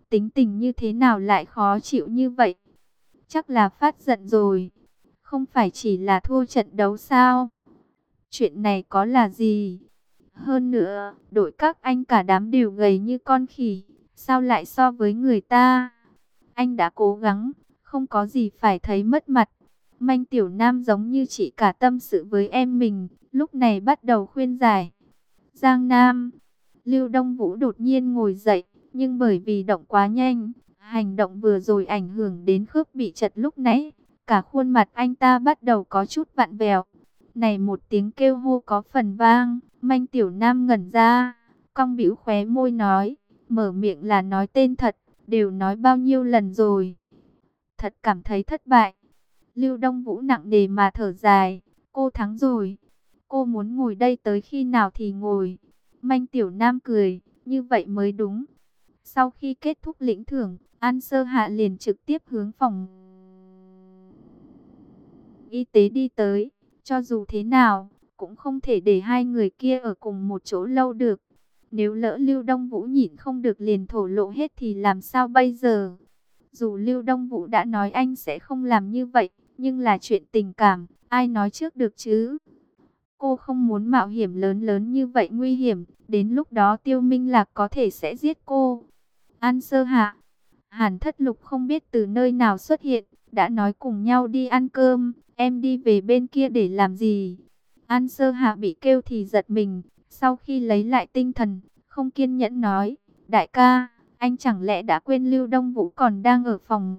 tính tình như thế nào lại khó chịu như vậy? Chắc là phát giận rồi. Không phải chỉ là thua trận đấu sao? Chuyện này có là gì? Hơn nữa, đội các anh cả đám đều gầy như con khỉ. Sao lại so với người ta? Anh đã cố gắng, không có gì phải thấy mất mặt. Manh Tiểu Nam giống như chỉ cả tâm sự với em mình, lúc này bắt đầu khuyên giải. Giang Nam, Lưu Đông Vũ đột nhiên ngồi dậy, nhưng bởi vì động quá nhanh, hành động vừa rồi ảnh hưởng đến khớp bị chật lúc nãy. Cả khuôn mặt anh ta bắt đầu có chút vặn vẹo. Này, một tiếng kêu hô có phần vang, Manh Tiểu Nam ngẩn ra, cong bĩu khóe môi nói, mở miệng là nói tên thật, đều nói bao nhiêu lần rồi. Thật cảm thấy thất bại. Lưu Đông Vũ nặng nề mà thở dài, cô thắng rồi. Cô muốn ngồi đây tới khi nào thì ngồi. Manh Tiểu Nam cười, như vậy mới đúng. Sau khi kết thúc lĩnh thưởng, An Sơ Hạ liền trực tiếp hướng phòng y tế đi tới. Cho dù thế nào, cũng không thể để hai người kia ở cùng một chỗ lâu được. Nếu lỡ Lưu Đông Vũ nhịn không được liền thổ lộ hết thì làm sao bây giờ? Dù Lưu Đông Vũ đã nói anh sẽ không làm như vậy, nhưng là chuyện tình cảm, ai nói trước được chứ? Cô không muốn mạo hiểm lớn lớn như vậy nguy hiểm, đến lúc đó Tiêu Minh Lạc có thể sẽ giết cô. An Sơ Hạ, Hàn Thất Lục không biết từ nơi nào xuất hiện, đã nói cùng nhau đi ăn cơm, em đi về bên kia để làm gì? An Sơ Hạ bị kêu thì giật mình, sau khi lấy lại tinh thần, không kiên nhẫn nói, đại ca, anh chẳng lẽ đã quên Lưu Đông Vũ còn đang ở phòng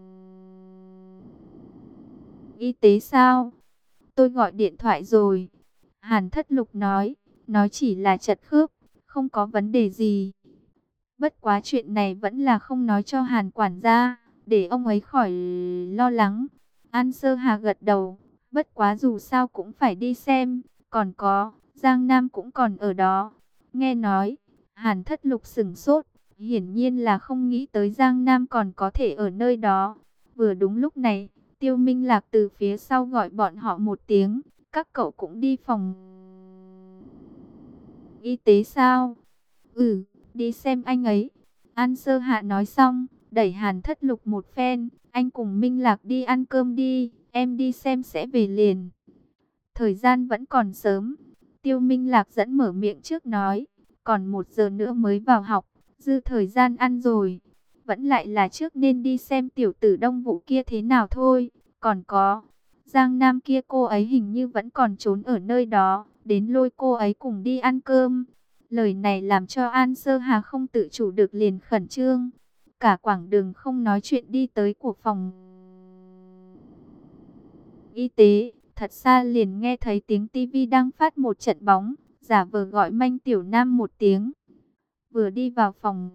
y tế sao? Tôi gọi điện thoại rồi. Hàn Thất Lục nói chỉ là chật khớp, không có vấn đề gì. Bất quá chuyện này vẫn là không nói cho Hàn quản gia, để ông ấy khỏi lo lắng. An Sơ Hà gật đầu, bất quá dù sao cũng phải đi xem, còn có, Giang Nam cũng còn ở đó. Nghe nói, Hàn Thất Lục sửng sốt, hiển nhiên là không nghĩ tới Giang Nam còn có thể ở nơi đó. Vừa đúng lúc này, Tiêu Minh Lạc từ phía sau gọi bọn họ một tiếng, các cậu cũng đi phòng y tế sao? Ừ, đi xem anh ấy. An Sơ Hạ nói xong, đẩy Hàn Thất Lục một phen, anh cùng Minh Lạc đi ăn cơm đi, em đi xem sẽ về liền. Thời gian vẫn còn sớm, Tiêu Minh Lạc dẫn mở miệng trước nói, còn 1 giờ nữa mới vào học, dư thời gian ăn rồi. Vẫn lại là trước nên đi xem tiểu tử Đông Vũ kia thế nào thôi, còn có, Giang Nam kia cô ấy hình như vẫn còn trốn ở nơi đó, đến lôi cô ấy cùng đi ăn cơm. Lời này làm cho An Sơ Hà không tự chủ được liền khẩn trương. Cả quãng đường không nói chuyện đi tới của phòng y tế, thật xa liền nghe thấy tiếng tivi đang phát một trận bóng, giả vờ gọi Manh Tiểu Nam một tiếng. Vừa đi vào phòng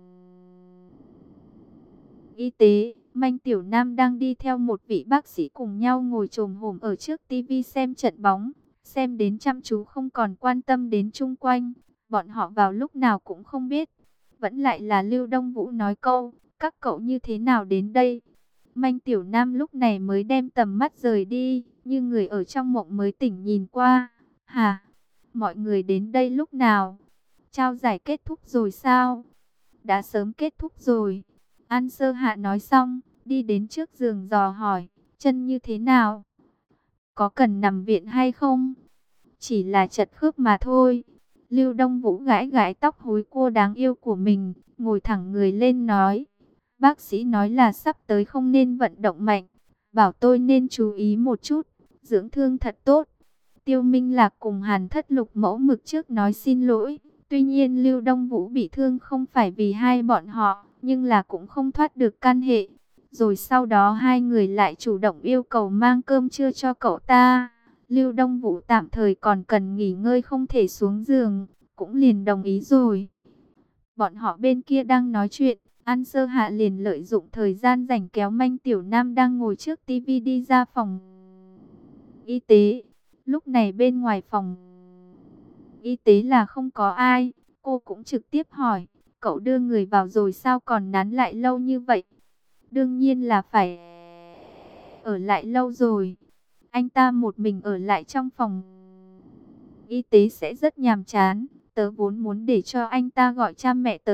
y tế, Manh Tiểu Nam đang đi theo một vị bác sĩ cùng nhau ngồi chồm hổm ở trước tivi xem trận bóng, xem đến chăm chú không còn quan tâm đến chung quanh. Bọn họ vào lúc nào cũng không biết. Vẫn lại là Lưu Đông Vũ nói câu, các cậu như thế nào đến đây? Manh Tiểu Nam lúc này mới đem tầm mắt rời đi, như người ở trong mộng mới tỉnh nhìn qua. Hả? Mọi người đến đây lúc nào? Trao giải kết thúc rồi sao? Đã sớm kết thúc rồi. An Sơ Hạ nói xong, đi đến trước giường dò hỏi, chân như thế nào? Có cần nằm viện hay không? Chỉ là chật khớp mà thôi. Lưu Đông Vũ gãi gãi tóc húi cua đáng yêu của mình, ngồi thẳng người lên nói. Bác sĩ nói là sắp tới không nên vận động mạnh, bảo tôi nên chú ý một chút, dưỡng thương thật tốt. Tiêu Minh Lạc cùng Hàn Thất Lục mẫu mực trước nói xin lỗi. Tuy nhiên Lưu Đông Vũ bị thương không phải vì hai bọn họ, nhưng là cũng không thoát được can hệ. Rồi sau đó hai người lại chủ động yêu cầu mang cơm trưa cho cậu ta. Lưu Đông Vũ tạm thời còn cần nghỉ ngơi không thể xuống giường, cũng liền đồng ý rồi. Bọn họ bên kia đang nói chuyện, An Sơ Hạ liền lợi dụng thời gian rảnh kéo Manh Tiểu Nam đang ngồi trước tivi đi ra phòng y tế. Lúc này bên ngoài phòng y tế là không có ai, cô cũng trực tiếp hỏi, cậu đưa người vào rồi sao còn nán lại lâu như vậy? Đương nhiên là phải ở lại lâu rồi. Anh ta một mình ở lại trong phòng y tế sẽ rất nhàm chán. Tớ vốn muốn để cho anh ta gọi cha mẹ tới,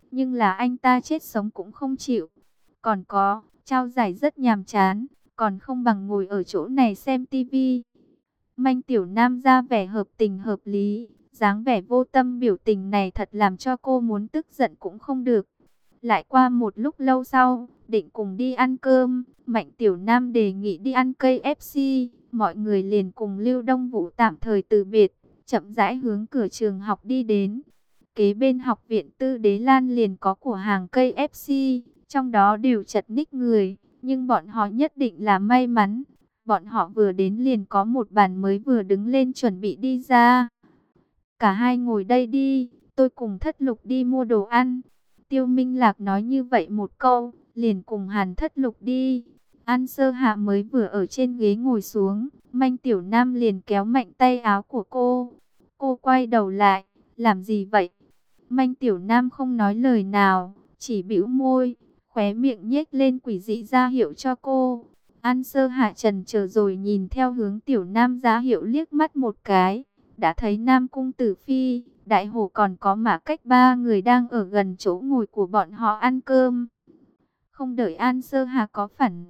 nhưng là anh ta chết sống cũng không chịu. Còn có, trao giải rất nhàm chán, còn không bằng ngồi ở chỗ này xem tivi. Manh Tiểu Nam ra vẻ hợp tình hợp lý, dáng vẻ vô tâm biểu tình này thật làm cho cô muốn tức giận cũng không được. Lại qua một lúc lâu sau, định cùng đi ăn cơm, Mạnh Tiểu Nam đề nghị đi ăn KFC, mọi người liền cùng Lưu Đông Vũ tạm thời từ biệt, chậm rãi hướng cửa trường học đi đến. Kế bên học viện Tư Đế Lan liền có cửa hàng KFC, trong đó đều chật ních người, nhưng bọn họ nhất định là may mắn. Bọn họ vừa đến liền có một bàn mới vừa đứng lên chuẩn bị đi ra. Cả hai ngồi đây đi, tôi cùng Thất Lục đi mua đồ ăn. Tiêu Minh Lạc nói như vậy một câu, liền cùng Hàn Thất Lục đi. An Sơ Hạ mới vừa ở trên ghế ngồi xuống, Manh Tiểu Nam liền kéo mạnh tay áo của cô. Cô quay đầu lại, làm gì vậy? Manh Tiểu Nam không nói lời nào, chỉ bĩu môi, khóe miệng nhếch lên quỷ dị ra hiệu cho cô. An Sơ Hạ chần chờ rồi nhìn theo hướng Tiểu Nam ra hiệu liếc mắt một cái, đã thấy Nam Cung Tử Phi, Đại Hổ còn có Mã Cách ba người đang ở gần chỗ ngồi của bọn họ ăn cơm. Không đợi An Sơ Hạ có phản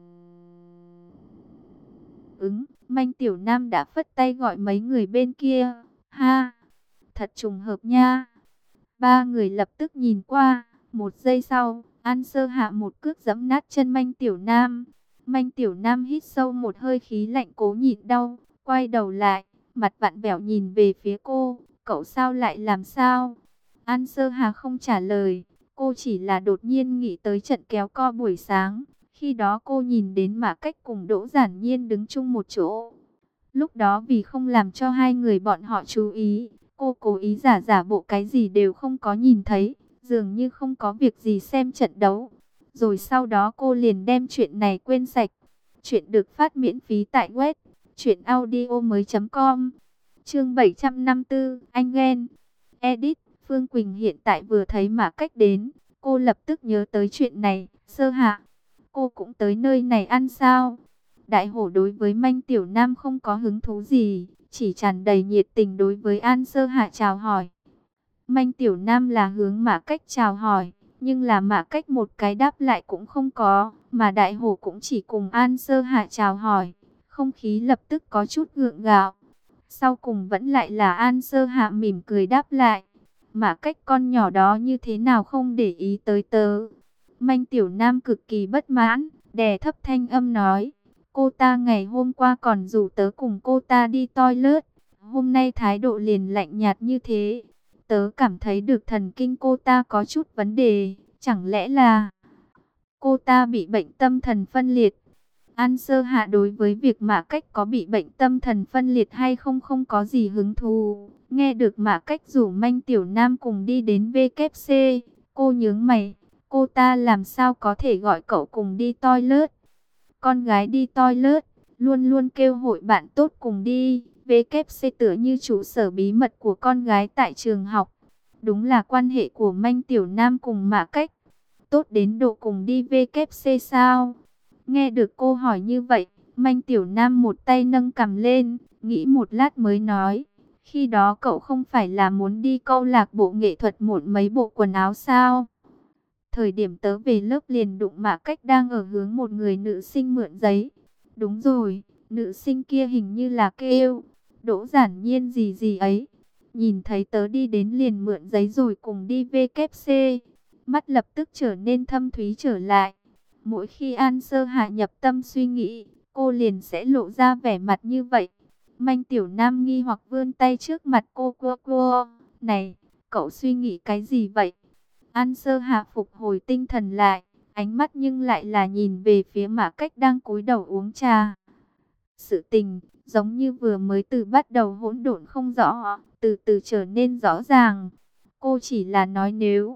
ứng, Manh Tiểu Nam đã phất tay gọi mấy người bên kia. Ha, thật trùng hợp nha. Ba người lập tức nhìn qua, một giây sau, An Sơ Hạ một cước giẫm nát chân Manh Tiểu Nam. Manh Tiểu Nam hít sâu một hơi khí lạnh cố nhịn đau, quay đầu lại, mặt vặn vẹo nhìn về phía cô. Cậu sao lại làm sao? An Sơ Hà không trả lời, cô chỉ là đột nhiên nghĩ tới trận kéo co buổi sáng. Khi đó cô nhìn đến Mã Cách cùng Đỗ Giản Nhiên đứng chung một chỗ. Lúc đó vì không làm cho hai người bọn họ chú ý, cô cố ý giả bộ cái gì đều không có nhìn thấy, dường như không có việc gì xem trận đấu. Rồi sau đó cô liền đem chuyện này quên sạch. Chuyện được phát miễn phí tại web truyệnaudiomoi.com. Chương 754, anh ghen. Edit, Phương Quỳnh hiện tại vừa thấy Mã Cách đến, cô lập tức nhớ tới chuyện này. Sơ Hạ, cô cũng tới nơi này ăn sao? Đại Hổ đối với Manh Tiểu Nam không có hứng thú gì, chỉ tràn đầy nhiệt tình đối với An Sơ Hạ chào hỏi. Manh Tiểu Nam là hướng Mã Cách chào hỏi, nhưng là Mã Cách một cái đáp lại cũng không có, mà Đại Hổ cũng chỉ cùng An Sơ Hạ chào hỏi, không khí lập tức có chút gượng gạo. Sau cùng vẫn lại là An Sơ Hạ mỉm cười đáp lại. Mã Cách con nhỏ đó như thế nào không để ý tới tớ? Manh Tiểu Nam cực kỳ bất mãn, đè thấp thanh âm nói. Cô ta ngày hôm qua còn rủ tớ cùng cô ta đi toilet, hôm nay thái độ liền lạnh nhạt như thế. Tớ cảm thấy được thần kinh cô ta có chút vấn đề, chẳng lẽ là cô ta bị bệnh tâm thần phân liệt? An Sơ Hạ đối với việc Mã Cách có bị bệnh tâm thần phân liệt hay không không có gì hứng thú. Nghe được Mã Cách rủ Manh Tiểu Nam cùng đi đến WC, cô nhướng mày, cô ta làm sao có thể gọi cậu cùng đi toilet? Con gái đi toilet, luôn luôn kêu hội bạn tốt cùng đi. WC tựa như trụ sở bí mật của con gái tại trường học. Đúng là quan hệ của Manh Tiểu Nam cùng Mã Cách tốt đến độ cùng đi WC sao? Nghe được cô hỏi như vậy, Manh Tiểu Nam một tay nâng cằm lên, nghĩ một lát mới nói. Khi đó cậu không phải là muốn đi câu lạc bộ nghệ thuật mượn mấy bộ quần áo sao? Thời điểm tớ về lớp liền đụng Mã Cách đang ở hướng một người nữ sinh mượn giấy. Đúng rồi, nữ sinh kia hình như là kêu Đỗ Giản Nhiên gì gì ấy. Nhìn thấy tớ đi đến liền mượn giấy rồi cùng đi WC. Mắt lập tức trở nên thâm thúy trở lại. Mỗi khi An Sơ Hạ nhập tâm suy nghĩ, cô liền sẽ lộ ra vẻ mặt như vậy. Manh Tiểu Nam nghi hoặc vươn tay trước mặt cô. Này, cậu suy nghĩ cái gì vậy? An Sơ Hạ phục hồi tinh thần lại, ánh mắt nhưng lại là nhìn về phía Mã Cách đang cúi đầu uống trà. Sự tình, giống như vừa mới từ bắt đầu hỗn độn không rõ, từ từ trở nên rõ ràng. Cô chỉ là nói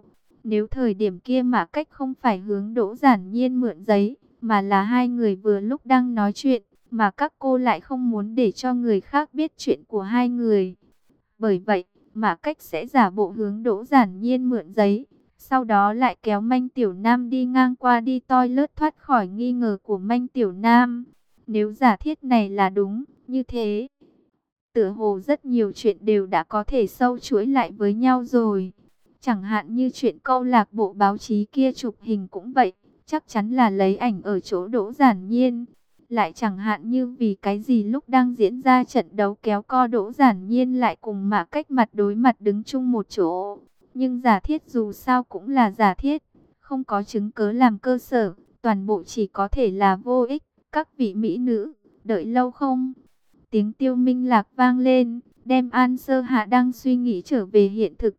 nếu thời điểm kia Mã Cách không phải hướng Đỗ Giản Nhiên mượn giấy, mà là hai người vừa lúc đang nói chuyện, mà các cô lại không muốn để cho người khác biết chuyện của hai người. Bởi vậy, Mã Cách sẽ giả bộ hướng Đỗ Giản Nhiên mượn giấy, sau đó lại kéo Manh Tiểu Nam đi ngang qua đi toilet thoát khỏi nghi ngờ của Manh Tiểu Nam. Nếu giả thiết này là đúng, như thế, tựa hồ rất nhiều chuyện đều đã có thể sâu chuỗi lại với nhau rồi. Chẳng hạn như chuyện câu lạc bộ báo chí kia chụp hình cũng vậy, chắc chắn là lấy ảnh ở chỗ Đỗ Giản Nhiên. Lại chẳng hạn như vì cái gì lúc đang diễn ra trận đấu kéo co Đỗ Giản Nhiên lại cùng Mã Cách mặt đối mặt đứng chung một chỗ. Nhưng giả thiết dù sao cũng là giả thiết, không có chứng cứ làm cơ sở, toàn bộ chỉ có thể là vô ích. Các vị mỹ nữ, đợi lâu không? Tiếng Tiêu Minh Lạc vang lên, đem An Sơ Hạ đang suy nghĩ trở về hiện thực.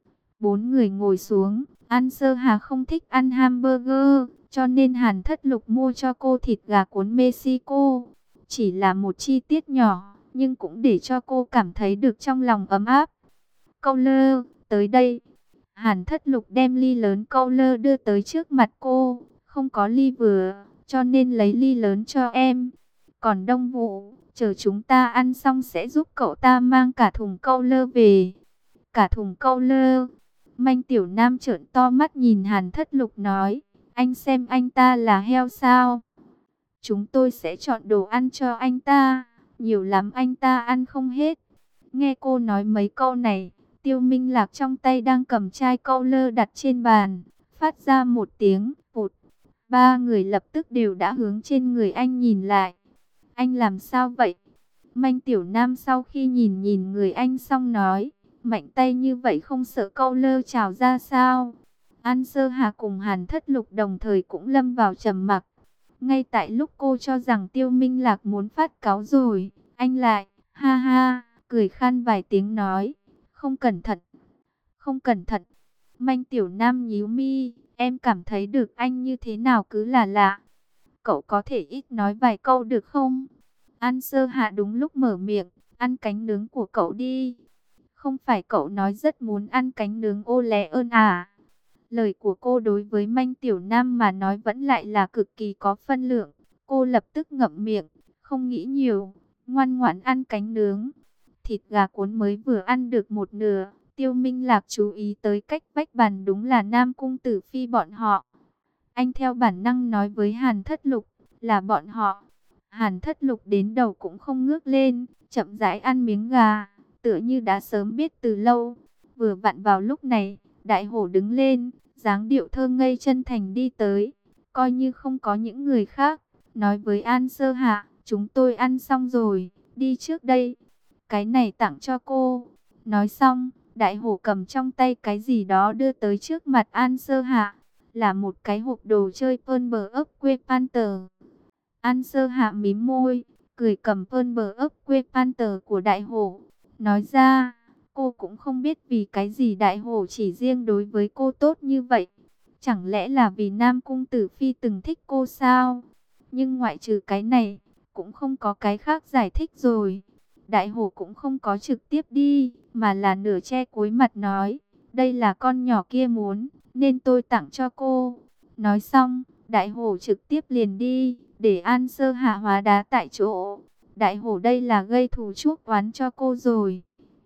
Bốn người ngồi xuống, An Sơ Hà không thích ăn hamburger, cho nên Hàn Thất Lục mua cho cô thịt gà cuốn Mexico. Chỉ là một chi tiết nhỏ, nhưng cũng để cho cô cảm thấy được trong lòng ấm áp. Câu lơ, tới đây. Hàn Thất Lục đem ly lớn câu lơ đưa tới trước mặt cô. Không có ly vừa, cho nên lấy ly lớn cho em. Còn Đông Vũ, chờ chúng ta ăn xong sẽ giúp cậu ta mang cả thùng câu lơ về. Cả thùng câu lơ. Manh Tiểu Nam trợn to mắt nhìn Hàn Thất Lục nói, anh xem anh ta là heo sao? Chúng tôi sẽ chọn đồ ăn cho anh ta, nhiều lắm anh ta ăn không hết. Nghe cô nói mấy câu này, Tiêu Minh Lạc trong tay đang cầm chai câu lơ đặt trên bàn, phát ra một tiếng phụt. Ba người lập tức đều đã hướng trên người anh nhìn lại. Anh làm sao vậy? Manh Tiểu Nam sau khi nhìn người anh xong nói, mạnh tay như vậy không sợ câu lơ trào ra sao? An Sơ Hà cùng Hàn Thất Lục đồng thời cũng lâm vào trầm mặc. Ngay tại lúc cô cho rằng Tiêu Minh Lạc muốn phát cáu rồi, anh lại, ha ha, cười khan vài tiếng nói, không cẩn thận, không cẩn thận. Manh Tiểu Nam nhíu mi, em cảm thấy được anh như thế nào cứ là lạ. Cậu có thể ít nói vài câu được không? An Sơ Hạ đúng lúc mở miệng, ăn cánh nướng của cậu đi. Không phải cậu nói rất muốn ăn cánh nướng ô lé ơn à? Lời của cô đối với Manh Tiểu Nam mà nói vẫn lại là cực kỳ có phân lượng. Cô lập tức ngậm miệng, không nghĩ nhiều, ngoan ngoãn ăn cánh nướng. Thịt gà cuốn mới vừa ăn được một nửa, Tiêu Minh Lạc chú ý tới cách vách bàn đúng là Nam Cung Tử Phi bọn họ. Anh theo bản năng nói với Hàn Thất Lục, là bọn họ. Hàn Thất Lục đến đầu cũng không ngước lên, chậm rãi ăn miếng gà, tựa như đã sớm biết từ lâu. Vừa vặn vào lúc này, Đại Hổ đứng lên, dáng điệu thơ ngây chân thành đi tới, coi như không có những người khác, nói với An Sơ Hạ, chúng tôi ăn xong rồi, đi trước đây. Cái này tặng cho cô. Nói xong, Đại Hổ cầm trong tay cái gì đó đưa tới trước mặt An Sơ Hạ, là một cái hộp đồ chơi Pearl bờ ấp quê Panther. An Sơ Hạ mím môi, cười cầm Pearl bờ ấp quê Panther của Đại Hổ, nói ra, cô cũng không biết vì cái gì Đại Hổ chỉ riêng đối với cô tốt như vậy. Chẳng lẽ là vì Nam Cung Tử Phi từng thích cô sao? Nhưng ngoại trừ cái này, cũng không có cái khác giải thích rồi. Đại Hổ cũng không có trực tiếp đi, mà là nửa che cúi mặt nói, đây là con nhỏ kia muốn, nên tôi tặng cho cô. Nói xong, Đại Hổ trực tiếp liền đi, để An Sơ Hạ hóa đá tại chỗ. Đại Hổ đây là gây thù chuốc oán cho cô rồi.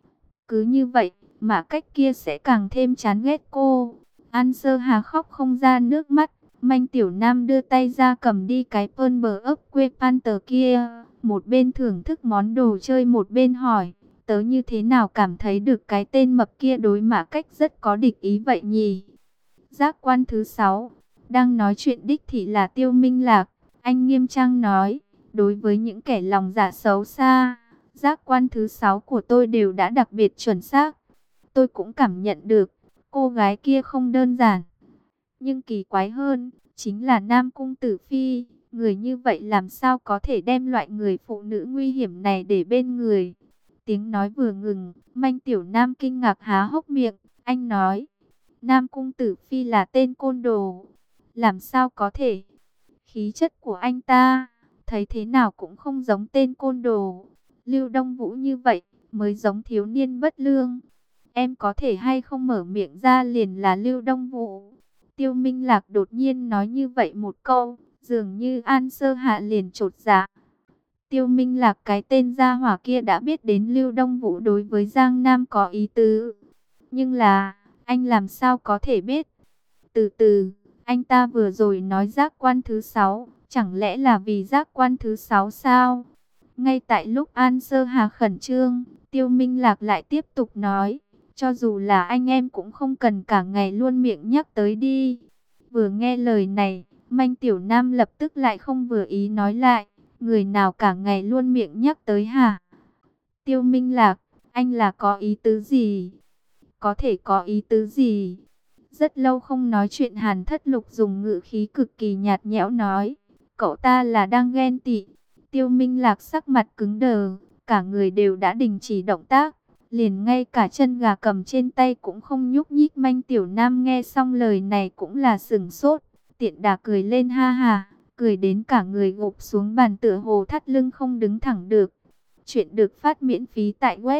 Cứ như vậy, mà cách kia sẽ càng thêm chán ghét cô. An Sơ Hà khóc không ra nước mắt. Manh Tiểu Nam đưa tay ra cầm đi cái Pearl bờ ấp quê Panther kia. Một bên thưởng thức món đồ chơi, một bên hỏi, tớ như thế nào cảm thấy được cái tên mập kia đối Mã Cách rất có địch ý vậy nhỉ? Giác quan thứ 6, đang nói chuyện đích thị là Tiêu Minh Lạc. Anh nghiêm trang nói, đối với những kẻ lòng dạ xấu xa, giác quan thứ 6 của tôi đều đã đặc biệt chuẩn xác. Tôi cũng cảm nhận được, cô gái kia không đơn giản. Nhưng kỳ quái hơn, chính là Nam Cung Tử Phi. Người như vậy làm sao có thể đem loại người phụ nữ nguy hiểm này để bên người. Tiếng nói vừa ngừng, Manh Tiểu Nam kinh ngạc há hốc miệng. Anh nói, Nam Cung Tử Phi là tên côn đồ. Làm sao có thể? Khí chất của anh ta, thấy thế nào cũng không giống tên côn đồ. Lưu Đông Vũ như vậy, mới giống thiếu niên bất lương. Em có thể hay không mở miệng ra liền là Lưu Đông Vũ. Tiêu Minh Lạc đột nhiên nói như vậy một câu, dường như An Sơ Hạ liền chột dạ. Tiêu Minh Lạc cái tên gia hỏa kia đã biết đến Lưu Đông Vũ đối với Giang Nam có ý tứ. Nhưng là, anh làm sao có thể biết? Từ từ, anh ta vừa rồi nói giác quan thứ 6, chẳng lẽ là vì giác quan thứ 6 sao? Ngay tại lúc An Sơ Hà khẩn trương, Tiêu Minh Lạc lại tiếp tục nói, cho dù là anh em cũng không cần cả ngày luôn miệng nhắc tới đi. Vừa nghe lời này, Manh Tiểu Nam lập tức lại không vừa ý nói lại, người nào cả ngày luôn miệng nhắc tới hả? Tiêu Minh Lạc, anh là có ý tứ gì? Có thể có ý tứ gì? Rất lâu không nói chuyện, Hàn Thất Lục dùng ngữ khí cực kỳ nhạt nhẽo nói, cậu ta là đang ghen tị. Tiêu Minh Lạc sắc mặt cứng đờ, cả người đều đã đình chỉ động tác, liền ngay cả chân gà cầm trên tay cũng không nhúc nhích. Manh Tiểu Nam nghe xong lời này cũng là sửng sốt, tiện đà cười lên ha ha, cười đến cả người gục xuống bàn tựa hồ thắt lưng không đứng thẳng được. Chuyện được phát miễn phí tại web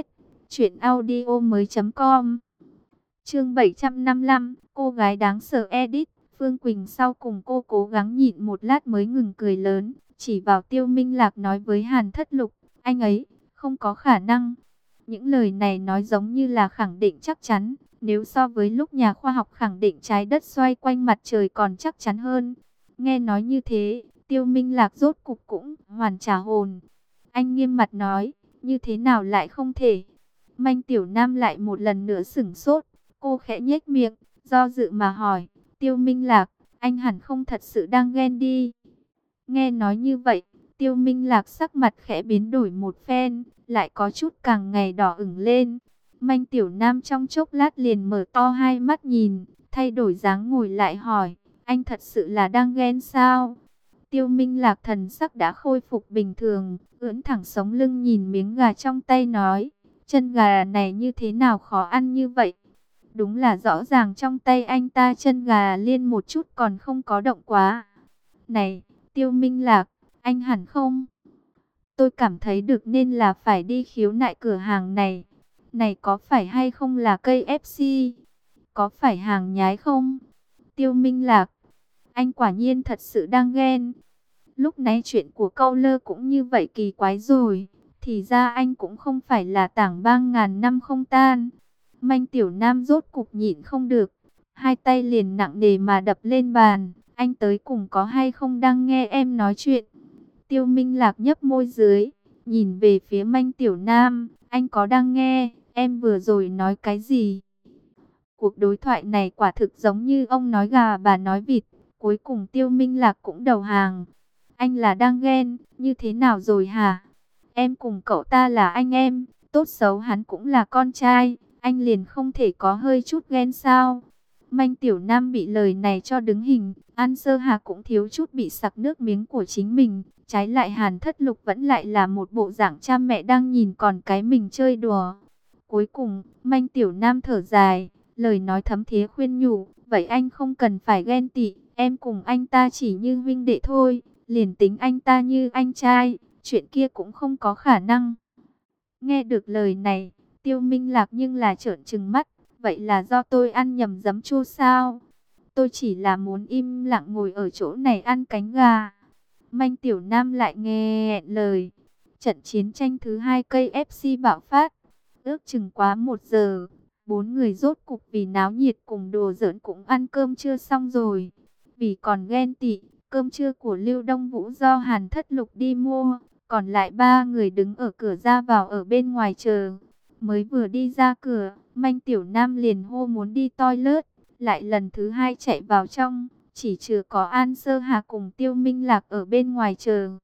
truyệnaudiomoi.com. Chương 755, cô gái đáng sợ edit. Phương Quỳnh sau cùng cô cố gắng nhịn một lát mới ngừng cười lớn, chỉ vào Tiêu Minh Lạc nói với Hàn Thất Lục, anh ấy không có khả năng. Những lời này nói giống như là khẳng định chắc chắn, nếu so với lúc nhà khoa học khẳng định trái đất xoay quanh mặt trời còn chắc chắn hơn. Nghe nói như thế, Tiêu Minh Lạc rốt cục cũng hoàn trả hồn. Anh nghiêm mặt nói, như thế nào lại không thể? Manh Tiểu Nam lại một lần nữa sửng sốt, cô khẽ nhếch miệng, do dự mà hỏi, Tiêu Minh Lạc, anh hẳn không thật sự đang ghen đi. Nghe nói như vậy, Tiêu Minh Lạc sắc mặt khẽ biến đổi một phen, lại có chút càng ngày đỏ ửng lên. Manh Tiểu Nam trong chốc lát liền mở to hai mắt nhìn, thay đổi dáng ngồi lại hỏi, anh thật sự là đang ghen sao? Tiêu Minh Lạc thần sắc đã khôi phục bình thường, ưỡn thẳng sống lưng nhìn miếng gà trong tay nói, chân gà này như thế nào khó ăn như vậy? Đúng là rõ ràng trong tay anh ta chân gà liên một chút còn không có động quá. Này, Tiêu Minh Lạc, anh hẳn không? Tôi cảm thấy được nên là phải đi khiếu nại cửa hàng này. Này có phải hay không là cây FC? Có phải hàng nhái không? Tiêu Minh Lạc, anh quả nhiên thật sự đang ghen. Lúc nãy chuyện của Câu Lơ cũng như vậy kỳ quái rồi. Thì ra anh cũng không phải là tảng băng ngàn năm không tan. Manh Tiểu Nam rốt cục nhịn không được, hai tay liền nặng nề mà đập lên bàn. Anh tới cùng có hay không đang nghe em nói chuyện? Tiêu Minh Lạc nhấp môi dưới, nhìn về phía Manh Tiểu Nam, anh có đang nghe, em vừa rồi nói cái gì? Cuộc đối thoại này quả thực giống như ông nói gà bà nói vịt, cuối cùng Tiêu Minh Lạc cũng đầu hàng. Anh là đang ghen, như thế nào rồi hả? Em cùng cậu ta là anh em, tốt xấu hắn cũng là con trai, anh liền không thể có hơi chút ghen sao? Manh Tiểu Nam bị lời này cho đứng hình, An Sơ Hà cũng thiếu chút bị sặc nước miếng của chính mình. Trái lại Hàn Thất Lục vẫn lại là một bộ dạng cha mẹ đang nhìn con cái mình chơi đùa. Cuối cùng, Manh Tiểu Nam thở dài, lời nói thấm thía khuyên nhủ, vậy anh không cần phải ghen tị, em cùng anh ta chỉ như huynh đệ thôi, liền tính anh ta như anh trai, chuyện kia cũng không có khả năng. Nghe được lời này, Tiêu Minh Lạc nhưng là trợn trừng mắt, vậy là do tôi ăn nhầm giấm chua sao? Tôi chỉ là muốn im lặng ngồi ở chỗ này ăn cánh gà. Manh Tiểu Nam lại nghe lời. Trận chiến tranh thứ hai cây FC bạo phát. Ước chừng quá 1 giờ, 4 người rốt cục vì náo nhiệt cùng đồ giỡn cũng ăn cơm trưa xong rồi. Vì còn ghen tị, cơm trưa của Lưu Đông Vũ do Hàn Thất Lục đi mua. Còn lại 3 người đứng ở cửa ra vào ở bên ngoài chờ. Mới vừa đi ra cửa, Manh Tiểu Nam liền hô muốn đi toilet. Lại lần thứ hai chạy vào trong. Chỉ trừ có An Sơ Hà cùng Tiêu Minh Lạc ở bên ngoài chờ.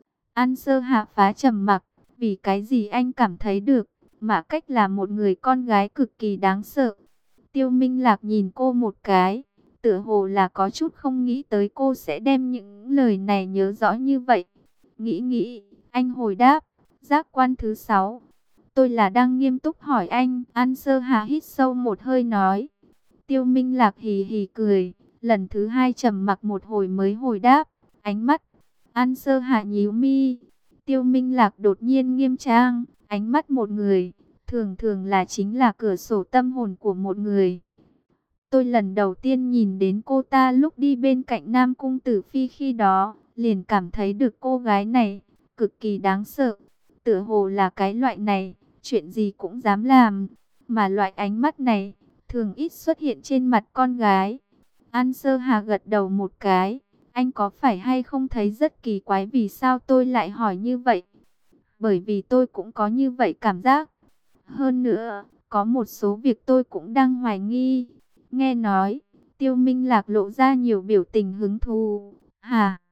An Sơ Hà phá trầm mặc, vì cái gì anh cảm thấy được, Mã Cách là một người con gái cực kỳ đáng sợ. Tiêu Minh Lạc nhìn cô một cái, tựa hồ là có chút không nghĩ tới cô sẽ đem những lời này nhớ rõ như vậy. Nghĩ, anh hồi đáp, giác quan thứ 6. Tôi là đang nghiêm túc hỏi anh. An Sơ Hà hít sâu một hơi nói. Tiêu Minh Lạc hì hì cười. Lần thứ hai trầm mặc một hồi mới hồi đáp, ánh mắt. An Sơ Hạ nhíu mi. Tiêu Minh Lạc đột nhiên nghiêm trang, ánh mắt một người, thường thường là chính là cửa sổ tâm hồn của một người. Tôi lần đầu tiên nhìn đến cô ta lúc đi bên cạnh Nam Cung Tử Phi khi đó, liền cảm thấy được cô gái này, cực kỳ đáng sợ. Tựa hồ là cái loại này, chuyện gì cũng dám làm, mà loại ánh mắt này, thường ít xuất hiện trên mặt con gái. An Sơ Hà gật đầu một cái. Anh có phải hay không thấy rất kỳ quái vì sao tôi lại hỏi như vậy? Bởi vì tôi cũng có như vậy cảm giác. Hơn nữa, Có một số việc tôi cũng đang hoài nghi. Nghe nói, Tiêu Minh Lạc lộ ra nhiều biểu tình hứng thú. Hả?